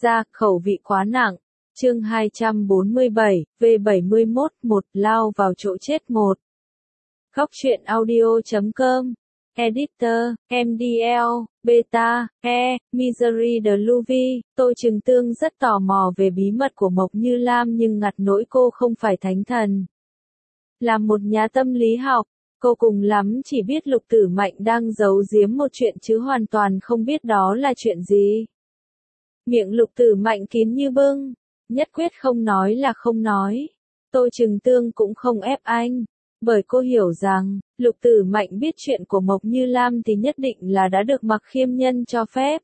Ra, khẩu vị quá nặng. Chương 247, V71, 1, lao vào chỗ chết 1. Góc truyện audio.com. Editor, MDL, Beta, Misery the Louis. Tôi Trừng Tương rất tò mò về bí mật của Mộc Như Lam nhưng ngặt nỗi cô không phải thánh thần. Là một nhà tâm lý học, cô cùng lắm chỉ biết Lục Tử Mạnh đang giấu giếm một chuyện chứ hoàn toàn không biết đó là chuyện gì. Miệng Lục Tử Mạnh kín như bưng, nhất quyết không nói là không nói. Tôi Trừng Tương cũng không ép anh, bởi cô hiểu rằng, Lục Tử Mạnh biết chuyện của Mộc Như Lam thì nhất định là đã được Mặc Khiêm Nhân cho phép.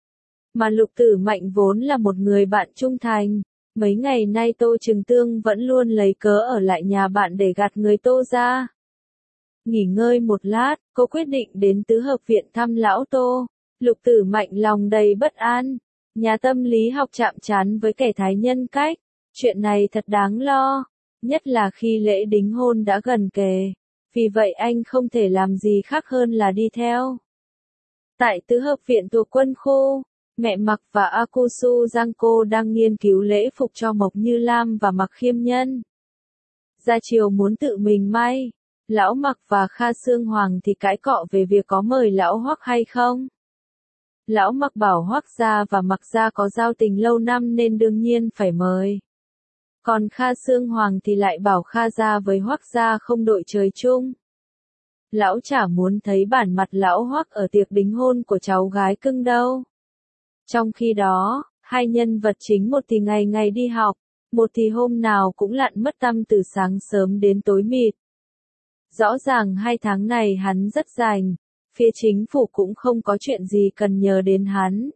Mà Lục Tử Mạnh vốn là một người bạn trung thành, mấy ngày nay Tô Trừng Tương vẫn luôn lấy cớ ở lại nhà bạn để gạt người Tô ra. Nghỉ ngơi một lát, cô quyết định đến tứ hợp viện thăm lão Tô. Lục Tử Mạnh lòng đầy bất an. Nhà tâm lý học chạm trán với kẻ thái nhân cách. Chuyện này thật đáng lo. Nhất là khi lễ đính hôn đã gần kề. Vì vậy anh không thể làm gì khác hơn là đi theo. Tại tứ hợp viện thuộc quân khu, mẹ Mặc và Akusu Giangco đang nghiên cứu lễ phục cho Mộc Như Lam và Mặc Khiêm Nhân. Gia Triều muốn tự mình may. Lão Mặc và Kha Sương Hoàng thì cãi cọ về việc có mời lão Hoắc hay không. Lão Mặc bảo Hoắc gia và Mặc gia có giao tình lâu năm nên đương nhiên phải mời. Còn Kha Sương Hoàng thì lại bảo Kha gia với Hoắc gia không đội trời chung. Lão chả muốn thấy bản mặt lão Hoắc ở tiệc đính hôn của cháu gái cưng đâu. Trong khi đó, hai nhân vật chính một thì ngày ngày đi học, một thì hôm nào cũng lặn mất tăm từ sáng sớm đến tối mịt. Rõ ràng 2 tháng này hắn rất rảnh, phía chính phủ cũng không có chuyện gì cần nhờ đến hắn.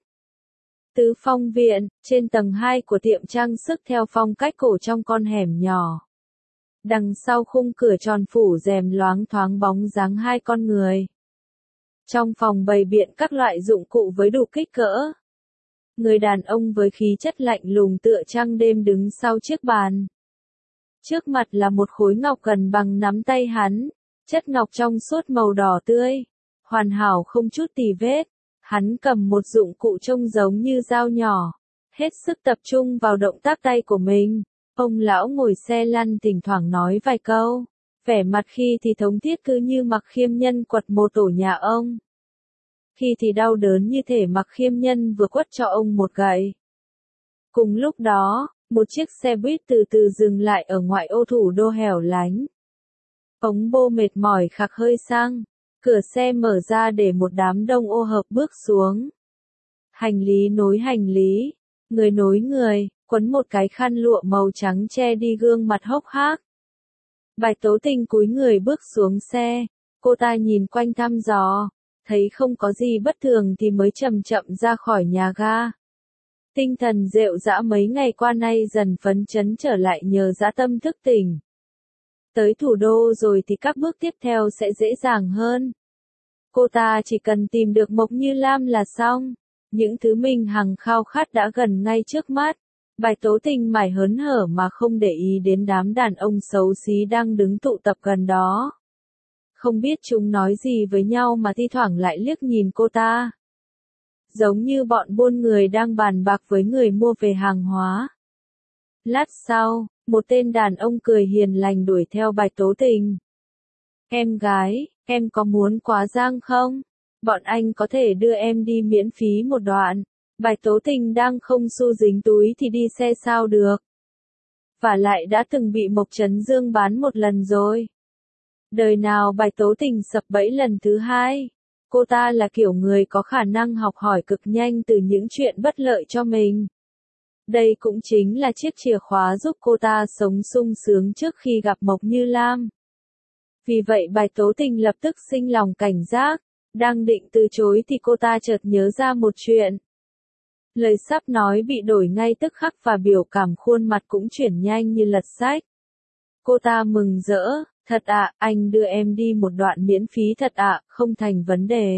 Tứ Phong Viện, trên tầng 2 của tiệm trang sức theo phong cách cổ trong con hẻm nhỏ. Đằng sau khung cửa tròn phủ rèm loáng thoáng bóng dáng 2 con người. Trong phòng bày biện các loại dụng cụ với đủ kích cỡ. Người đàn ông với khí chất lạnh lùng tựa trăng đêm đứng sau chiếc bàn. Trước mặt là một khối ngọc gần bằng nắm tay hắn, chất ngọc trong suốt màu đỏ tươi, hoàn hảo không chút tì vết. Hắn cầm một dụng cụ trông giống như dao nhỏ, hết sức tập trung vào động tác tay của mình. Ông lão ngồi xe lăn thỉnh thoảng nói vài câu, vẻ mặt khi thì thống thiết cứ như Mặc Khiêm Nhân quật mồ tổ nhà ông. Khi thì đau đớn như thể Mặc Khiêm Nhân vừa quất cho ông một gậy. Cùng lúc đó, một chiếc xe buýt từ từ dừng lại ở ngoại ô thủ đô hẻo lánh. Ống bô mệt mỏi khạc hơi xăng, cửa xe mở ra để một đám đông ô hợp bước xuống. Hành lý nối hành lý, người nối người, quấn một cái khăn lụa màu trắng che đi gương mặt hốc hác. Bạch Tố Tình cúi người bước xuống xe, cô ta nhìn quanh thăm dò, thấy không có gì bất thường thì mới chậm chậm ra khỏi nhà ga. Tinh thần rệu rã mấy ngày qua nay dần phấn chấn trở lại nhờ dã tâm thức tỉnh. Tới thủ đô rồi thì các bước tiếp theo sẽ dễ dàng hơn. Cô ta chỉ cần tìm được Mộc Như Lam là xong. Những thứ mình hằng khao khát đã gần ngay trước mắt. Bạch Tố Tình mải hớn hở mà không để ý đến đám đàn ông xấu xí đang đứng tụ tập gần đó. Không biết chúng nói gì với nhau mà thi thoảng lại liếc nhìn cô ta. Giống như bọn buôn người đang bàn bạc với người mua về hàng hóa. Lát sau, một tên đàn ông cười hiền lành đuổi theo Bạch Tố Tình. Em gái, em có muốn quá giang không? Bọn anh có thể đưa em đi miễn phí một đoạn. Bạch Tố Tình đang không xu dính túi thì đi xe sao được. Và lại đã từng bị Mộc Trấn Dương bán một lần rồi. Đời nào Bạch Tố Tình sập bẫy lần thứ 2. Cô ta là kiểu người có khả năng học hỏi cực nhanh từ những chuyện bất lợi cho mình. Đây cũng chính là chiếc chìa khóa giúp cô ta sống sung sướng trước khi gặp Mộc Như Lam. Vì vậy Bạch Tố Tình lập tức sinh lòng cảnh giác, đang định từ chối thì cô ta chợt nhớ ra một chuyện. Lời sắp nói bị đổi ngay tức khắc và biểu cảm khuôn mặt cũng chuyển nhanh như lật sách. Cô ta mừng rỡ, thật ạ, anh đưa em đi một đoạn miễn phí thật ạ, không thành vấn đề.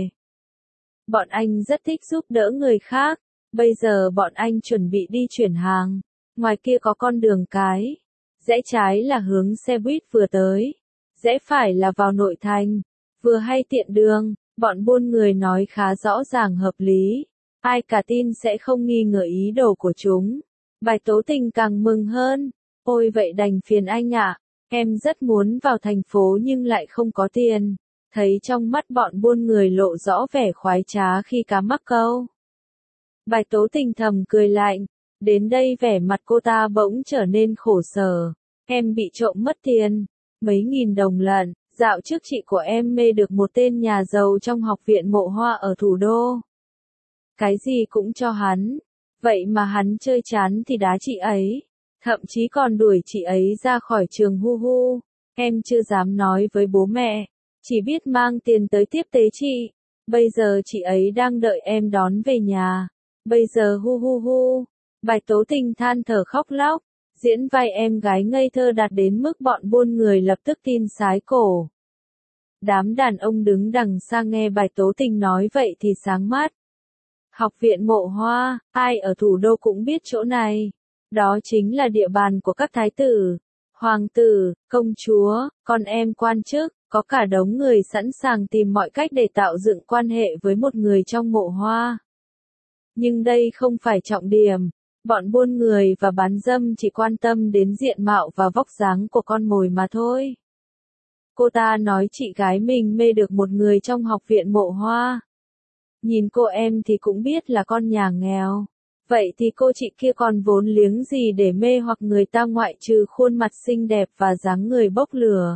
Bọn anh rất thích giúp đỡ người khác, bây giờ bọn anh chuẩn bị đi chuyển hàng, ngoài kia có con đường cái. Rẽ trái là hướng xe buýt vừa tới, rẽ phải là vào nội thành, vừa hay tiện đường, bọn buôn người nói khá rõ ràng hợp lý. ai cả tin sẽ không nghi ngờ ý đồ của chúng. Bạch Tố Tình càng mừng hơn. Ôi vậy đành phiền anh ạ, em rất muốn vào thành phố nhưng lại không có tiền. Thấy trong mắt bọn buôn người lộ rõ vẻ khoái trá khi cá mắc câu. Bạch Tố Tình thầm cười lạnh, đến đây vẻ mặt cô ta bỗng trở nên khổ sở. Em bị trộm mất tiền, mấy nghìn đồng lận, dạo trước chị của em mê được một tên nhà giàu trong học viện Mộ Hoa ở thủ đô. Cái gì cũng cho hắn, vậy mà hắn chơi chán thì đá chị ấy, thậm chí còn đuổi chị ấy ra khỏi trường hu hu. Em chưa dám nói với bố mẹ, chỉ biết mang tiền tới tiếp tế chị. Bây giờ chị ấy đang đợi em đón về nhà. Bây giờ hu hu hu. Bạch Tố Tình than thở khóc lóc, diễn vai em gái ngây thơ đạt đến mức bọn buôn người lập tức tin sái cổ. Đám đàn ông đứng đằng xa nghe Bạch Tố Tình nói vậy thì sáng mắt. Học viện Mộ Hoa, ai ở thủ đô cũng biết chỗ này. Đó chính là địa bàn của các thái tử, hoàng tử, công chúa, con em quan chức, có cả đống người sẵn sàng tìm mọi cách để tạo dựng quan hệ với một người trong Mộ Hoa. Nhưng đây không phải trọng điểm, bọn buôn người và bán dâm chỉ quan tâm đến diện mạo và vóc dáng của con mồi mà thôi. Cô ta nói chị gái mình mê được một người trong học viện Mộ Hoa. Nhìn cô em thì cũng biết là con nhà nghèo. Vậy thì cô chị kia còn vốn liếng gì để mê hoặc người ta ngoại trừ khuôn mặt xinh đẹp và dáng người bốc lửa.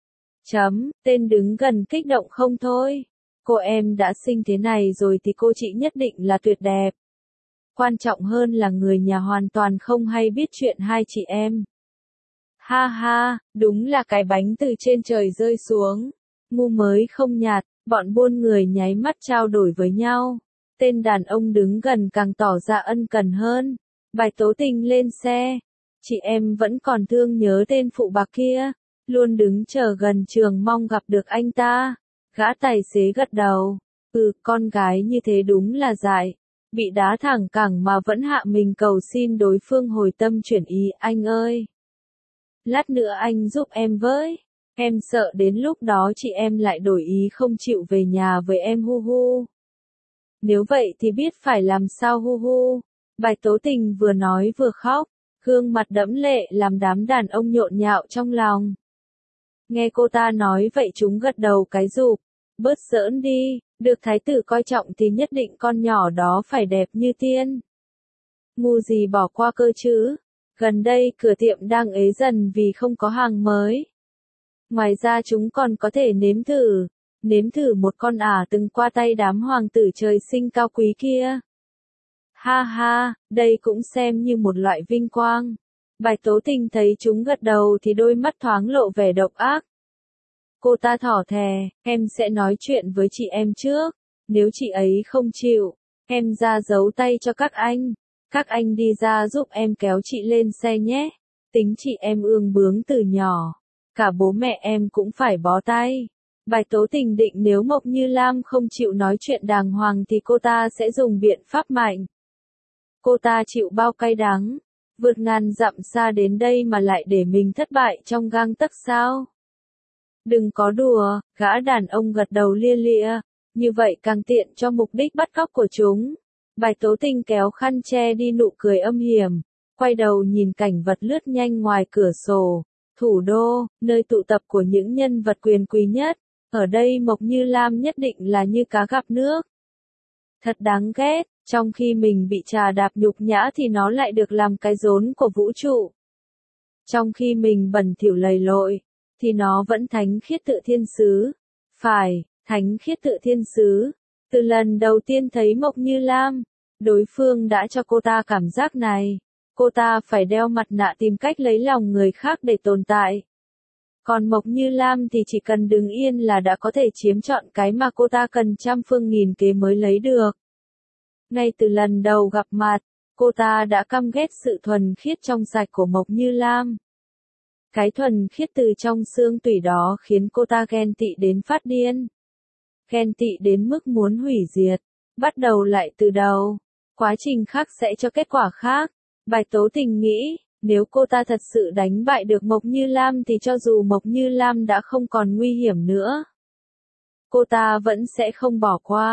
Tên đứng gần kích động không thôi. Cô em đã xinh thế này rồi thì cô chị nhất định là tuyệt đẹp. Quan trọng hơn là người nhà hoàn toàn không hay biết chuyện hai chị em. Ha ha, đúng là cái bánh từ trên trời rơi xuống. Ngu mới không nhạt, bọn buôn người nháy mắt trao đổi với nhau. Tên đàn ông đứng gần càng tỏ ra ân cần hơn. Bạch Tố Tình lên xe. Chị em vẫn còn thương nhớ tên phụ bạc kia. Luôn đứng chờ gần trường mong gặp được anh ta. Gã tài xế gật đầu. Con gái như thế đúng là dại. Bị đá thẳng cẳng mà vẫn hạ mình cầu xin đối phương hồi tâm chuyển ý. Anh ơi! Lát nữa anh giúp em với. Em sợ đến lúc đó chị em lại đổi ý không chịu về nhà với em hu hu. Nếu vậy thì biết phải làm sao hu hu. Bạch Tố Tình vừa nói vừa khóc, gương mặt đẫm lệ làm đám đàn ông nhộn nhạo trong lòng. Nghe cô ta nói vậy chúng gật đầu cái rụp, bớt giỡn đi, được thái tử coi trọng thì nhất định con nhỏ đó phải đẹp như tiên. Ngu gì bỏ qua cơ chứ, gần đây cửa tiệm đang ế dần vì không có hàng mới. Ngoài ra chúng còn có thể nếm thử một con ả từng qua tay đám hoàng tử trời sinh cao quý kia. Ha ha, đây cũng xem như một loại vinh quang. Bạch Tố Tình thấy chúng gật đầu thì đôi mắt thoáng lộ vẻ độc ác. Cô ta thỏ thè, em sẽ nói chuyện với chị em trước. Nếu chị ấy không chịu, em ra giấu tay cho các anh. Các anh đi ra giúp em kéo chị lên xe nhé. Tính chị em ương bướng từ nhỏ. Cả bố mẹ em cũng phải bó tay. Bạch Tố Tình định nếu Mộc Như Lam không chịu nói chuyện đàng hoàng thì cô ta sẽ dùng biện pháp mạnh. Cô ta chịu bao cay đắng, vượt ngàn dặm xa đến đây mà lại để mình thất bại trong gang tấc sao? Đừng có đùa, gã đàn ông gật đầu lia lịa, như vậy càng tiện cho mục đích bắt cóc của chúng. Bạch Tố Tình kéo khăn che đi nụ cười âm hiểm, quay đầu nhìn cảnh vật lướt nhanh ngoài cửa sổ. Thủ đô, nơi tụ tập của những nhân vật quyền quý nhất, ở đây Mộc Như Lam nhất định là như cá gặp nước. Thật đáng ghét, trong khi mình bị trà đạp nhục nhã thì nó lại được làm cái rốn của vũ trụ. Trong khi mình bẩn thỉu lầy lội, thì nó vẫn thánh khiết tự thiên sứ. Phải, thánh khiết tự thiên sứ. Từ lần đầu tiên thấy Mộc Như Lam, đối phương đã cho cô ta cảm giác này. Cô ta phải đeo mặt nạ tìm cách lấy lòng người khác để tồn tại. Còn Mộc Như Lam thì chỉ cần đứng yên là đã có thể chiếm trọn cái mà cô ta cần trăm phương nghìn kế mới lấy được. Ngay từ lần đầu gặp mặt, cô ta đã căm ghét sự thuần khiết trong sạch của Mộc Như Lam. Cái thuần khiết từ trong xương tủy đó khiến cô ta ghen tị đến phát điên. Ghen tị đến mức muốn hủy diệt. Bắt đầu lại từ đầu. Quá trình khác sẽ cho kết quả khác. Bạch Tố Tình nghĩ, nếu cô ta thật sự đánh bại được Mộc Như Lam thì cho dù Mộc Như Lam đã không còn nguy hiểm nữa, cô ta vẫn sẽ không bỏ qua.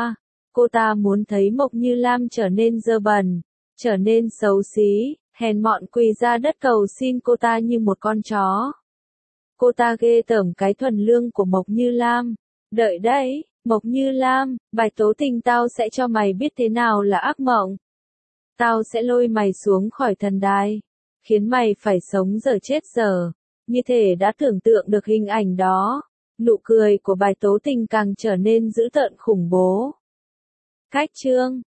Cô ta muốn thấy Mộc Như Lam trở nên dơ bẩn, trở nên xấu xí, hèn mọn quỳ ra đất cầu xin cô ta như một con chó. Cô ta ghê tởm cái thuần lương của Mộc Như Lam. Đợi đấy, Mộc Như Lam, Bạch Tố Tình tao sẽ cho mày biết thế nào là ác mộng. Tao sẽ lôi mày xuống khỏi thần đài, khiến mày phải sống dở chết dở. Như thể đã tưởng tượng được hình ảnh đó, nụ cười của Bạch Tố Tình càng trở nên dữ tợn khủng bố. Khách chương